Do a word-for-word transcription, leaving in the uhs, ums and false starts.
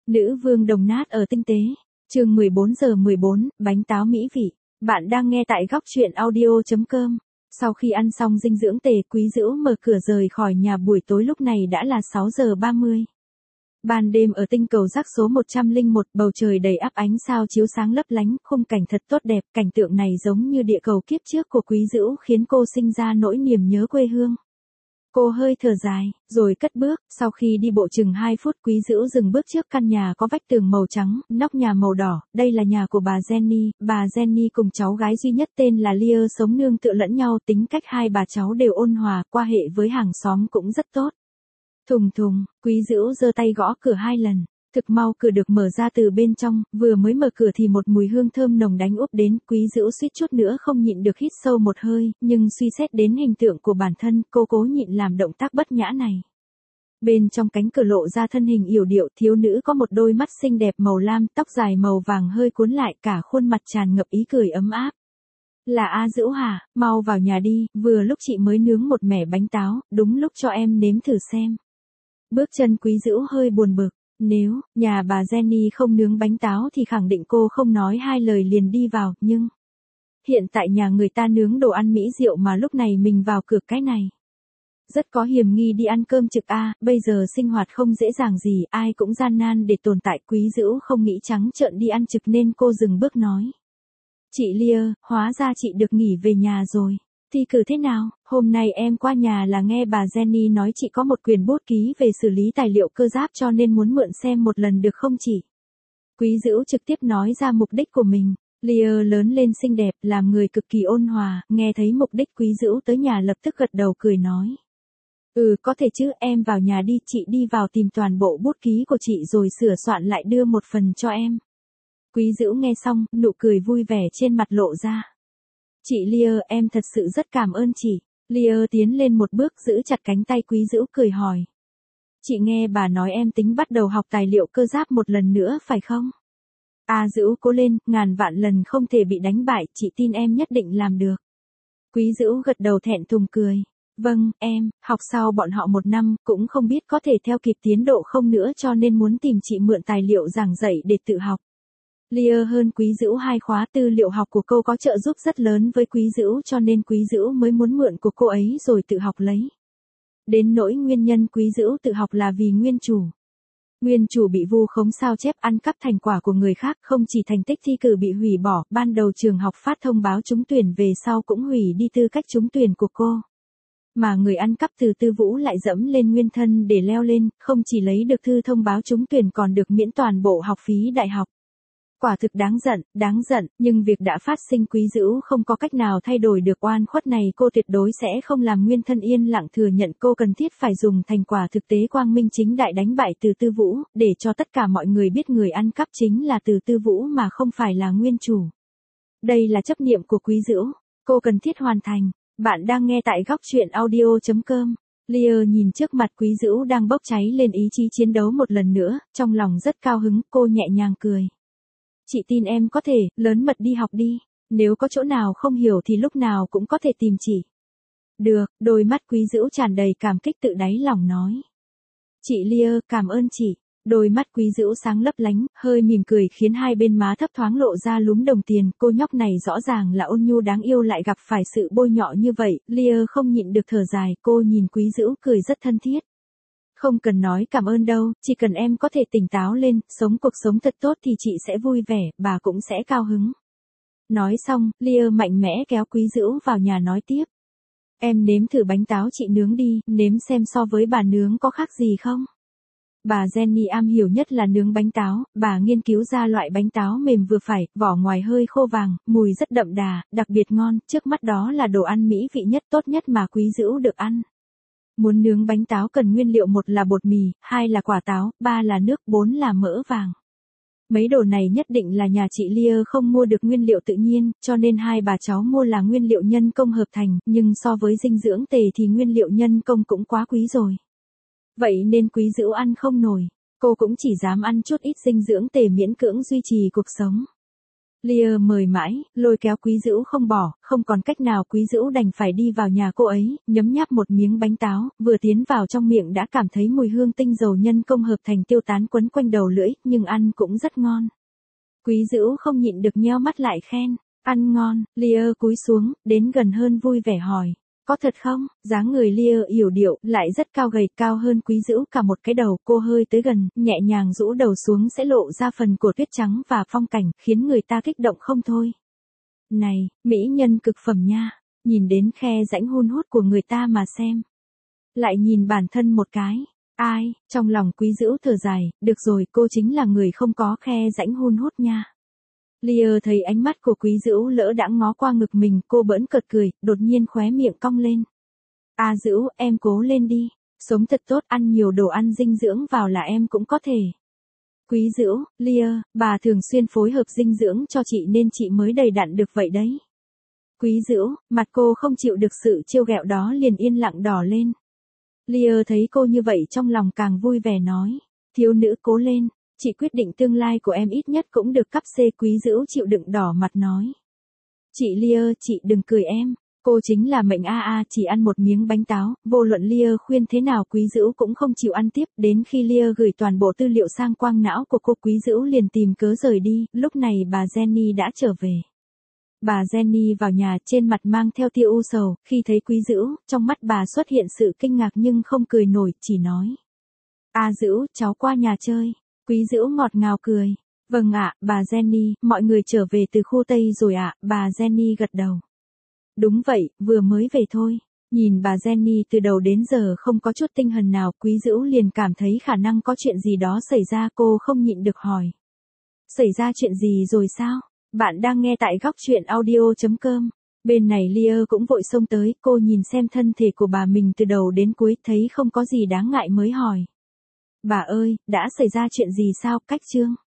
Nữ vương đồng nát ở tinh tế. Chương mười bốn giờ mười bốn, bánh táo mỹ vị. Bạn đang nghe tại góc truyện audio chấm com. Sau khi ăn xong dinh dưỡng tề, Quý Dữu mở cửa rời khỏi nhà. Buổi tối lúc này đã là sáu giờ ba mươi. Ban đêm ở tinh cầu rác số một trăm lẻ một, bầu trời đầy ắp ánh sao chiếu sáng lấp lánh, khung cảnh thật tốt đẹp. Cảnh tượng này giống như địa cầu kiếp trước của Quý Dữu, khiến cô sinh ra nỗi niềm nhớ quê hương. Cô hơi thở dài, rồi cất bước. Sau khi đi bộ chừng hai phút, Quý Dữu dừng bước trước căn nhà có vách tường màu trắng, nóc nhà màu đỏ. Đây là nhà của bà Jenny. Bà Jenny cùng cháu gái duy nhất tên là Lear sống nương tựa lẫn nhau. Tính cách hai bà cháu đều ôn hòa, qua hệ với hàng xóm cũng rất tốt. Thùng thùng, Quý Dữu giơ tay gõ cửa hai lần. Thực mau cửa được mở ra từ bên trong, vừa mới mở cửa thì một mùi hương thơm nồng đánh úp đến. Quý Dữu suýt chút nữa không nhịn được hít sâu một hơi, nhưng suy xét đến hình tượng của bản thân, cô cố nhịn làm động tác bất nhã này. Bên trong cánh cửa lộ ra thân hình yểu điệu thiếu nữ có một đôi mắt xinh đẹp màu lam, tóc dài màu vàng hơi cuốn lại, cả khuôn mặt tràn ngập ý cười ấm áp. Là A Dữu hả, mau vào nhà đi, vừa lúc chị mới nướng một mẻ bánh táo, đúng lúc cho em nếm thử xem. Bước chân Quý Dữu hơi buồn bực. Nếu nhà bà Jenny không nướng bánh táo thì khẳng định cô không nói hai lời liền đi vào, nhưng hiện tại nhà người ta nướng đồ ăn mỹ rượu mà lúc này mình vào cửa cái này. Rất có hiểm nghi đi ăn cơm trực a, bây giờ sinh hoạt không dễ dàng gì, ai cũng gian nan để tồn tại. Quý Dữu không nghĩ trắng trợn đi ăn trực nên cô dừng bước nói. Chị Lear, hóa ra chị được nghỉ về nhà rồi. Thi cử thế nào? Hôm nay em qua nhà là nghe bà Jenny nói chị có một quyền bút ký về xử lý tài liệu cơ giáp cho nên muốn mượn xem một lần được không chị? Quý Dữu trực tiếp nói ra mục đích của mình. Lear lớn lên xinh đẹp, làm người cực kỳ ôn hòa, nghe thấy mục đích Quý Dữu tới nhà lập tức gật đầu cười nói. Ừ, có thể chứ, em vào nhà đi, chị đi vào tìm toàn bộ bút ký của chị rồi sửa soạn lại đưa một phần cho em. Quý Dữu nghe xong, nụ cười vui vẻ trên mặt lộ ra. Chị Lear, em thật sự rất cảm ơn chị. Lear tiến lên một bước giữ chặt cánh tay Quý Dữu cười hỏi. Chị nghe bà nói em tính bắt đầu học tài liệu cơ giáp một lần nữa phải không? A Dữu cố lên, ngàn vạn lần không thể bị đánh bại, chị tin em nhất định làm được. Quý Dữu gật đầu thẹn thùng cười. Vâng, em, học sau bọn họ một năm, cũng không biết có thể theo kịp tiến độ không nữa cho nên muốn tìm chị mượn tài liệu giảng dạy để tự học. Lear hơn Quý Dữu hai khóa, tư liệu học của cô có trợ giúp rất lớn với Quý Dữu cho nên Quý Dữu mới muốn mượn của cô ấy rồi tự học lấy. Đến nỗi nguyên nhân Quý Dữu tự học là vì nguyên chủ. Nguyên chủ bị vu khống sao chép ăn cắp thành quả của người khác, không chỉ thành tích thi cử bị hủy bỏ, ban đầu trường học phát thông báo trúng tuyển về sau cũng hủy đi tư cách trúng tuyển của cô. Mà người ăn cắp từ Tư Vũ lại dẫm lên nguyên thân để leo lên, không chỉ lấy được thư thông báo trúng tuyển còn được miễn toàn bộ học phí đại học. Quả thực đáng giận, đáng giận, nhưng việc đã phát sinh Quý Dữu không có cách nào thay đổi được oan khuất này, cô tuyệt đối sẽ không làm nguyên thân yên lặng thừa nhận, cô cần thiết phải dùng thành quả thực tế quang minh chính đại đánh bại Từ Tư Vũ, để cho tất cả mọi người biết người ăn cắp chính là Từ Tư Vũ mà không phải là nguyên chủ. Đây là chấp niệm của Quý Dữu, cô cần thiết hoàn thành. Bạn đang nghe tại góc truyện audio chấm com. Lear nhìn trước mặt Quý Dữu đang bốc cháy lên ý chí chiến đấu một lần nữa, trong lòng rất cao hứng, cô nhẹ nhàng cười. Chị tin em có thể, lớn mật đi học đi, nếu có chỗ nào không hiểu thì lúc nào cũng có thể tìm chị. Được, đôi mắt Quý Dữu tràn đầy cảm kích tự đáy lòng nói. Chị Lear, cảm ơn chị. Đôi mắt Quý Dữu sáng lấp lánh, hơi mỉm cười khiến hai bên má thấp thoáng lộ ra lúm đồng tiền, cô nhóc này rõ ràng là ôn nhu đáng yêu lại gặp phải sự bôi nhọ như vậy, Lear không nhịn được thở dài, cô nhìn Quý Dữu cười rất thân thiết. Không cần nói cảm ơn đâu, chỉ cần em có thể tỉnh táo lên, sống cuộc sống thật tốt thì chị sẽ vui vẻ, bà cũng sẽ cao hứng. Nói xong, Lear mạnh mẽ kéo Quý Dữu vào nhà nói tiếp. Em nếm thử bánh táo chị nướng đi, nếm xem so với bà nướng có khác gì không? Bà Jenny am hiểu nhất là nướng bánh táo, bà nghiên cứu ra loại bánh táo mềm vừa phải, vỏ ngoài hơi khô vàng, mùi rất đậm đà, đặc biệt ngon, trước mắt đó là đồ ăn mỹ vị nhất tốt nhất mà Quý Dữu được ăn. Muốn nướng bánh táo cần nguyên liệu một là bột mì, hai là quả táo, ba là nước, bốn là mỡ vàng. Mấy đồ này nhất định là nhà chị Lear không mua được nguyên liệu tự nhiên, cho nên hai bà cháu mua là nguyên liệu nhân công hợp thành, nhưng so với dinh dưỡng tề thì nguyên liệu nhân công cũng quá quý rồi. Vậy nên Quý Dữu ăn không nổi, cô cũng chỉ dám ăn chút ít dinh dưỡng tề miễn cưỡng duy trì cuộc sống. Lear mời mãi, lôi kéo Quý Dữu không bỏ, không còn cách nào Quý Dữu đành phải đi vào nhà cô ấy, nhấm nháp một miếng bánh táo, vừa tiến vào trong miệng đã cảm thấy mùi hương tinh dầu nhân công hợp thành tiêu tán quấn quanh đầu lưỡi, nhưng ăn cũng rất ngon. Quý Dữu không nhịn được nheo mắt lại khen, ăn ngon. Lear cúi xuống, đến gần hơn vui vẻ hỏi, có thật không? Dáng người Lear yểu điệu, lại rất cao gầy, cao hơn Quý Dữu cả một cái đầu, cô hơi tới gần, nhẹ nhàng rũ đầu xuống sẽ lộ ra phần cổ tuyết trắng và phong cảnh, khiến người ta kích động không thôi. Này, mỹ nhân cực phẩm nha, nhìn đến khe rãnh hun hút của người ta mà xem. Lại nhìn bản thân một cái. Ai, trong lòng Quý Dữu thở dài, được rồi, cô chính là người không có khe rãnh hun hút nha. Lear thấy ánh mắt của Quý Dữu lỡ đãng ngó qua ngực mình, cô bỡn cợt cười, đột nhiên khóe miệng cong lên. À Dữu, em cố lên đi, sống thật tốt, ăn nhiều đồ ăn dinh dưỡng vào là em cũng có thể. Quý Dữu, Lear, bà thường xuyên phối hợp dinh dưỡng cho chị nên chị mới đầy đặn được vậy đấy. Quý Dữu, mặt cô không chịu được sự trêu ghẹo đó liền yên lặng đỏ lên. Lear thấy cô như vậy trong lòng càng vui vẻ nói, thiếu nữ cố lên. Chị quyết định tương lai của em ít nhất cũng được cấp C. Quý Dữu chịu đựng đỏ mặt nói. Chị Lear, chị đừng cười em, cô chính là mệnh a a, chỉ ăn một miếng bánh táo, vô luận Lear khuyên thế nào Quý Dữu cũng không chịu ăn tiếp, đến khi Lear gửi toàn bộ tư liệu sang quang não của cô Quý Dữu liền tìm cớ rời đi, lúc này bà Jenny đã trở về. Bà Jenny vào nhà trên mặt mang theo tia u sầu, khi thấy Quý Dữu, trong mắt bà xuất hiện sự kinh ngạc nhưng không cười nổi, chỉ nói. A Dữu, cháu qua nhà chơi. Quý Dữu ngọt ngào cười. Vâng ạ, bà Jenny, mọi người trở về từ khu Tây rồi ạ, bà Jenny gật đầu. Đúng vậy, vừa mới về thôi. Nhìn bà Jenny từ đầu đến giờ không có chút tinh thần nào, Quý Dữu liền cảm thấy khả năng có chuyện gì đó xảy ra, cô không nhịn được hỏi. Xảy ra chuyện gì rồi sao? Bạn đang nghe tại góc truyện audio chấm com. Bên này Lear cũng vội xông tới, cô nhìn xem thân thể của bà mình từ đầu đến cuối, thấy không có gì đáng ngại mới hỏi. Bà ơi, đã xảy ra chuyện gì sao, Cách Trương?